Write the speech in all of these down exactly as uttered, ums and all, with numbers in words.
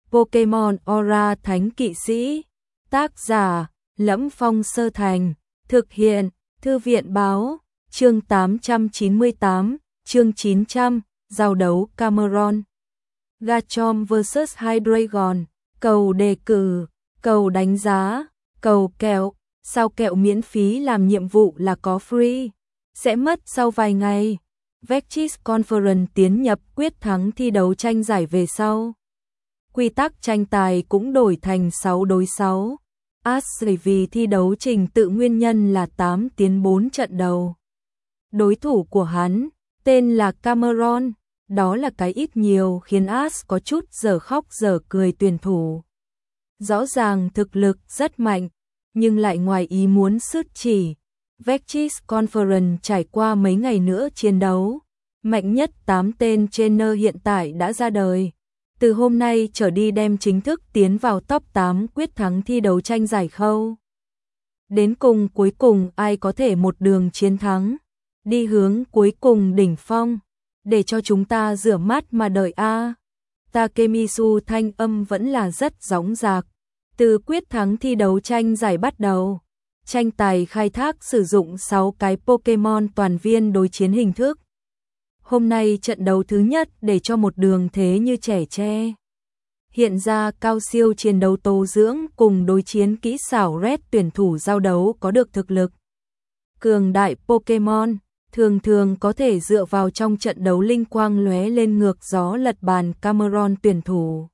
Pokemon Aura Thánh Kỵ Sĩ. Tác giả: Lẫm Phong Sơ Thành. Thực hiện: Thư viện Báo. Chương tám trăm chín mươi tám, chương chín trăm, giao đấu Cameron. Garchomp versus Hydreigon. Cầu đề cử, cầu đánh giá, cầu kẹo. Sao kẹo miễn phí làm nhiệm vụ là có free. Sẽ mất sau vài ngày. Vexis Conference tiến nhập quyết thắng thi đấu tranh giải về sau. Quy tắc tranh tài cũng đổi thành sáu đối sáu. Ashley vì thi đấu trình tự nguyên nhân là tám tiến bốn trận đầu. Đối thủ của hắn, tên là Cameron, đó là cái ít nhiều khiến Ash có chút giờ khóc giờ cười tuyển thủ. Rõ ràng thực lực rất mạnh, nhưng lại ngoài ý muốn sút chỉ. Vexis Conference trải qua mấy ngày nữa chiến đấu. Mạnh nhất tám tên trainer hiện tại đã ra đời. Từ hôm nay trở đi đem chính thức tiến vào top tám quyết thắng thi đấu tranh giải khâu. Đến cùng cuối cùng ai có thể một đường chiến thắng, đi hướng cuối cùng đỉnh phong, để cho chúng ta rửa mắt mà đợi a. Takemisu thanh âm vẫn là rất dõng dạc. Từ quyết thắng thi đấu tranh giải bắt đầu, tranh tài khai thác sử dụng sáu cái Pokemon toàn viên đối chiến hình thức. Hôm nay trận đấu thứ nhất để cho một đường thế như trẻ tre. Hiện ra cao siêu chiến đấu tố dưỡng cùng đối chiến kỹ xảo Red tuyển thủ giao đấu có được thực lực. Cường đại Pokemon thường thường có thể dựa vào trong trận đấu linh quang lóe lên ngược gió lật bàn Cameron tuyển thủ.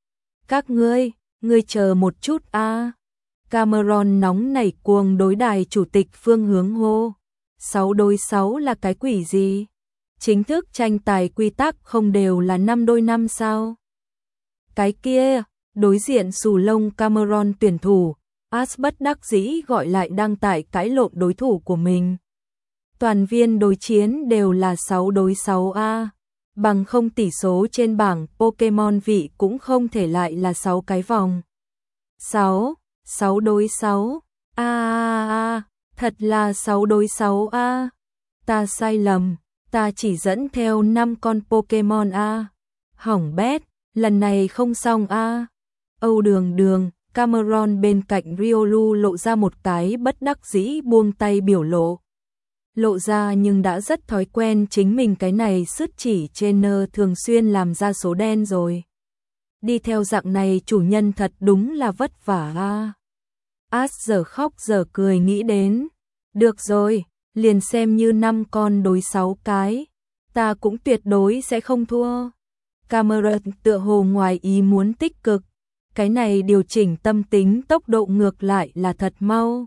Các ngươi, ngươi chờ một chút a. À. Cameron nóng nảy cuồng đối đài chủ tịch phương hướng hô. sáu đối sáu là cái quỷ gì? Chính thức tranh tài quy tắc không đều là năm đôi năm sao? Cái kia, đối diện xù lông Cameron tuyển thủ, Ash bất đắc dĩ gọi lại đang tại cãi lộn đối thủ của mình. Toàn viên đối chiến đều là sáu đối sáu a, bằng không tỷ số trên bảng Pokemon vị cũng không thể lại là sáu cái vòng. sáu, sáu đối sáu. A a a, thật là sáu đối sáu a. Ta sai lầm. Ta chỉ dẫn theo năm con Pokemon a. Hỏng bét, lần này không xong a. Âu Đường Đường, Cameron bên cạnh Riolu lộ ra một cái bất đắc dĩ buông tay biểu lộ. Lộ ra nhưng đã rất thói quen chính mình cái này sứt chỉ trainer thường xuyên làm ra số đen rồi. Đi theo dạng này chủ nhân thật đúng là vất vả a. Ash giờ khóc giờ cười nghĩ đến. Được rồi. Liền xem như năm con đối sáu cái, ta cũng tuyệt đối sẽ không thua. Cameron tựa hồ ngoài ý muốn tích cực, cái này điều chỉnh tâm tính tốc độ ngược lại là thật mau.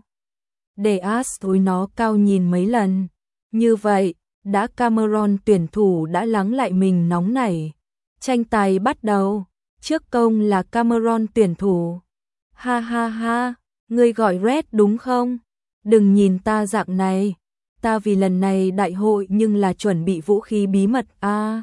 Để Ash tối nó cao nhìn mấy lần, như vậy, đã Cameron tuyển thủ đã lắng lại mình nóng nảy. Tranh tài bắt đầu, trước công là Cameron tuyển thủ. Ha ha ha, ngươi gọi Red đúng không? Đừng nhìn ta dạng này. Ta vì lần này đại hội nhưng là chuẩn bị vũ khí bí mật a. À.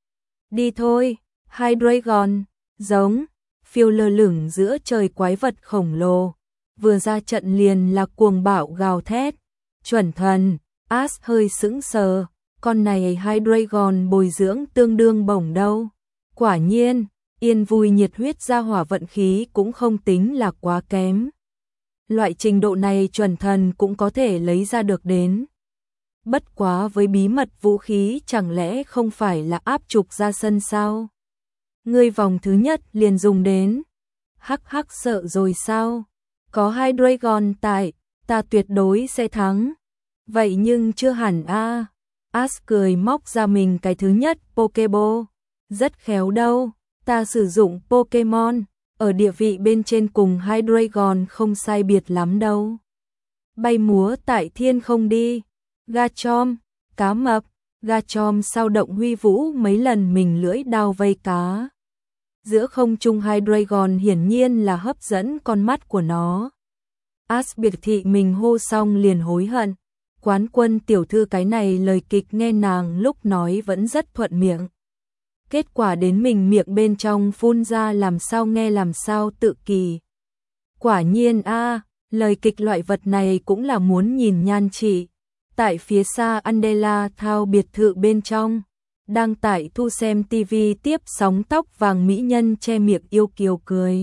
Đi thôi, Hydreigon, giống, phiêu lơ lửng giữa trời quái vật khổng lồ, vừa ra trận liền là cuồng bạo gào thét. Chuẩn thần, Ash hơi sững sờ, con này Hydreigon bồi dưỡng tương đương bổng đâu. Quả nhiên, yên vui nhiệt huyết ra hỏa vận khí cũng không tính là quá kém. Loại trình độ này chuẩn thần cũng có thể lấy ra được đến. Bất quá với bí mật vũ khí chẳng lẽ không phải là áp trục ra sân sao? Ngươi vòng thứ nhất liền dùng đến. Hắc hắc sợ rồi sao? Có Hydreigon tại, ta tuyệt đối sẽ thắng. Vậy nhưng chưa hẳn a. À. Ash cười móc ra mình cái thứ nhất Pokeball. Rất khéo đâu, ta sử dụng Pokemon, ở địa vị bên trên cùng Hydreigon không sai biệt lắm đâu. Bay múa tại thiên không đi. Garchomp, cá mập, Garchomp sao động huy vũ mấy lần mình lưỡi đao vây cá. Giữa không trung Hydreigon hiển nhiên là hấp dẫn con mắt của nó. Ash biệt thị mình hô xong liền hối hận. Quán quân tiểu thư cái này lời kịch nghe nàng lúc nói vẫn rất thuận miệng. Kết quả đến mình miệng bên trong phun ra làm sao nghe làm sao tự kỳ. Quả nhiên a, à, lời kịch loại vật này cũng là muốn nhìn nhan trị. Tại phía xa Andela Thao biệt thự bên trong, Đang tại thu xem tivi tiếp sóng tóc vàng mỹ nhân che miệng yêu kiều cười.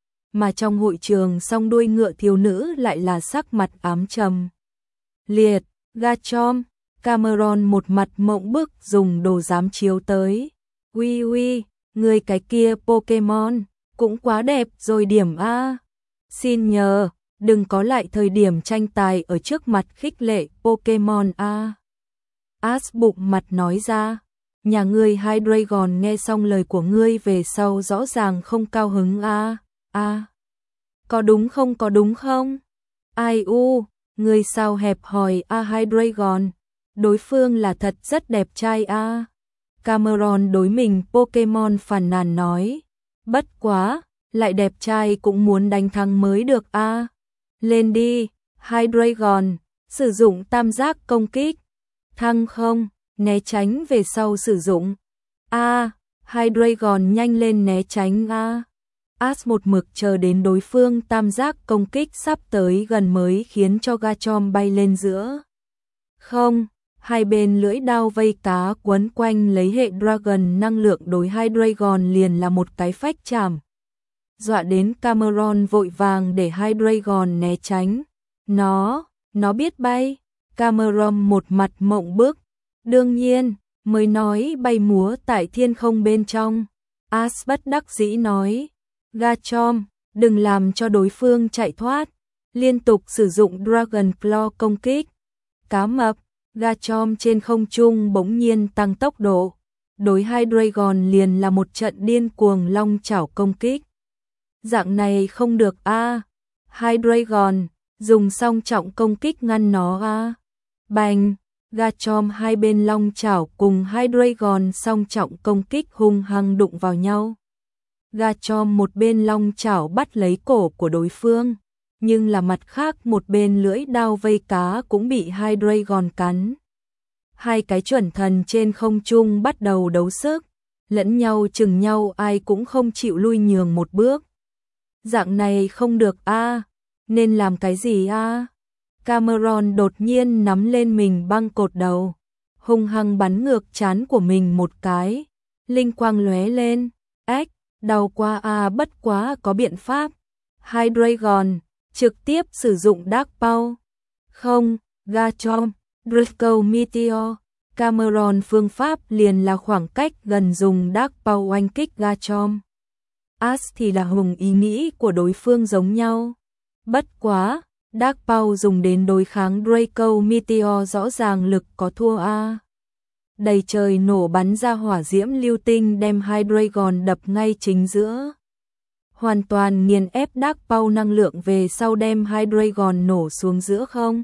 Mà trong hội trường song đuôi ngựa thiếu nữ lại là sắc mặt ám trầm. Liệt, Gachom, Cameron một mặt mộng bức dùng đồ giám chiếu tới. Ui ui, người cái kia Pokemon, cũng quá đẹp rồi điểm A. Xin nhờ, đừng có lại thời điểm tranh tài ở trước mặt khích lệ Pokemon A. Ash bụng mặt nói ra, nhà ngươi Hydreigon nghe xong lời của ngươi về sau rõ ràng không cao hứng A. A. Có đúng không có đúng không? Ai u, ngươi sao hẹp hòi A Hydreigon, đối phương là thật rất đẹp trai A. Cameron đối mình Pokemon phàn nàn nói, bất quá, lại đẹp trai cũng muốn đánh thắng mới được A. Lên đi, Hydreigon, sử dụng tam giác công kích. Thăng không, né tránh về sau sử dụng. A, Hydreigon nhanh lên né tránh A. Ash một mực chờ đến đối phương tam giác công kích sắp tới gần mới khiến cho Gachom bay lên giữa. Không, hai bên lưỡi đao vây cá quấn quanh lấy hệ Dragon năng lượng đối Hydreigon liền là một cái phách chạm. Dọa đến Cameron vội vàng để Hydreigon né tránh. Nó, nó biết bay. Cameron một mặt mộng bức. Đương nhiên, mới nói bay múa tại thiên không bên trong. Ash bất đắc dĩ nói, Gachom, đừng làm cho đối phương chạy thoát. Liên tục sử dụng Dragon Claw công kích. Cá mập, Gachom trên không trung bỗng nhiên tăng tốc độ. Đối Hydreigon liền là một trận điên cuồng long chảo công kích. Dạng này không được a. Hydreigon, dùng song trọng công kích ngăn nó a. Bành, Gachom hai bên long chảo cùng Hydreigon song trọng công kích hung hăng đụng vào nhau. Gachom một bên long chảo bắt lấy cổ của đối phương, nhưng là mặt khác một bên lưỡi đao vây cá cũng bị Hydreigon cắn. Hai cái chuẩn thần trên không trung bắt đầu đấu sức, lẫn nhau chừng nhau ai cũng không chịu lui nhường một bước. Dạng này không được a, nên làm cái gì a? Cameron đột nhiên nắm lên mình băng cột đầu, hung hăng bắn ngược trán của mình một cái, linh quang lóe lên, ếch, đau quá a, bất quá có biện pháp. Hydreigon trực tiếp sử dụng Dark Power. Không, Gachom, Draco Meteor, Cameron phương pháp liền là khoảng cách gần dùng Dark Power oanh kích Gachom. Ash thì là hùng ý nghĩ của đối phương giống nhau. Bất quá, Dark Power dùng đến đối kháng Draco Meteor rõ ràng lực có thua a. Đầy trời nổ bắn ra hỏa diễm lưu tinh đem Hydreigon đập ngay chính giữa. Hoàn toàn nghiền ép Dark Power năng lượng về sau đem Hydreigon nổ xuống giữa không.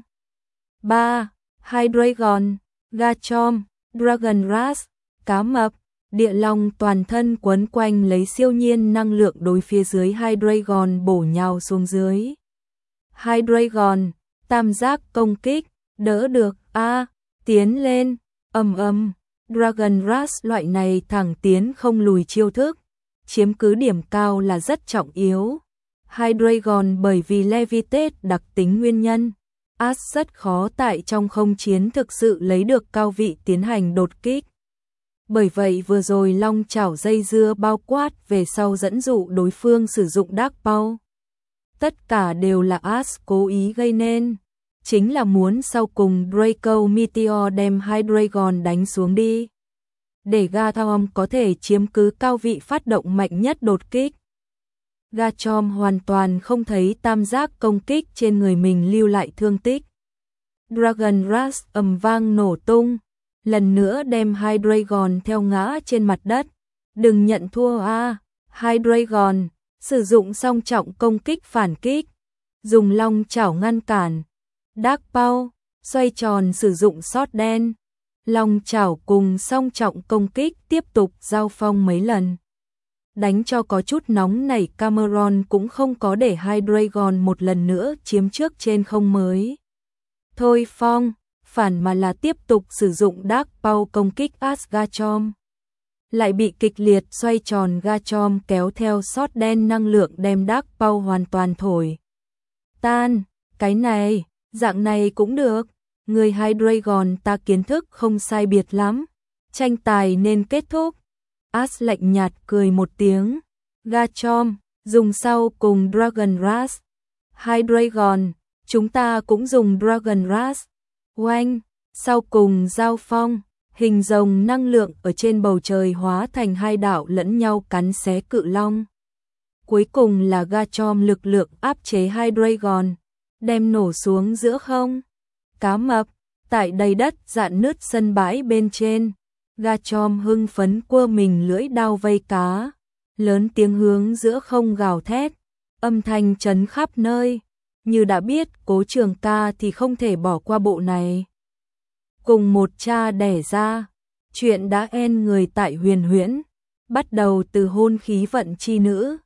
ba. Hydreigon, Gachom, Dragon Rush, cá mập, địa long toàn thân quấn quanh lấy siêu nhiên năng lượng đối phía dưới Hydreigon bổ nhào xuống dưới. Hydreigon, tam giác công kích, đỡ được, a, tiến lên, ầm ầm, Dragon Rush loại này thẳng tiến không lùi chiêu thức, chiếm cứ điểm cao là rất trọng yếu. Hydreigon bởi vì Levitate đặc tính nguyên nhân, Ash rất khó tại trong không chiến thực sự lấy được cao vị tiến hành đột kích. Bởi vậy vừa rồi long chảo dây dưa bao quát về sau dẫn dụ đối phương sử dụng Dark Power. Tất cả đều là Ash cố ý gây nên, chính là muốn sau cùng Draco Meteor đem Hydreigon đánh xuống đi, để Gachom có thể chiếm cứ cao vị phát động mạnh nhất đột kích. Gachom hoàn toàn không thấy tam giác công kích trên người mình lưu lại thương tích. Dragon Rush ầm vang nổ tung, lần nữa đem Hydreigon theo ngã trên mặt đất. Đừng nhận thua a, Hydreigon, sử dụng song trọng công kích phản kích, dùng long chảo ngăn cản. Dark Power, xoay tròn sử dụng sót đen. Long chảo cùng song trọng công kích tiếp tục giao phong mấy lần. Đánh cho có chút nóng nảy, Cameron cũng không có để Hydreigon một lần nữa chiếm trước trên không mới. Thôi phong, phản mà là tiếp tục sử dụng Dark Power công kích Ash. Gachom lại bị kịch liệt xoay tròn, Gachom kéo theo sót đen năng lượng đem Dark Power hoàn toàn thổi tan. Cái này, dạng này cũng được, người Hydreigon ta kiến thức không sai biệt lắm, tranh tài nên kết thúc. Ash lạnh nhạt cười một tiếng. Garchomp, dùng sau cùng Dragon Rush. Hai Dragon, chúng ta cũng dùng Dragon Rush. Oanh, sau cùng giao phong, hình rồng năng lượng ở trên bầu trời hóa thành hai đạo lẫn nhau cắn xé cự long. Cuối cùng là Garchomp lực lượng áp chế hai Dragon, đem nổ xuống giữa không. Cá mập, tại đầy đất rạn nứt sân bãi bên trên, Garchomp hưng phấn quơ mình lưỡi đao vây cá, lớn tiếng hướng giữa không gào thét, âm thanh chấn khắp nơi, như đã biết Cố Trường Ca thì không thể bỏ qua bộ này. Cùng một cha đẻ ra, chuyện đã en người tại Huyền Huyễn, bắt đầu từ hôn khí vận chi nữ.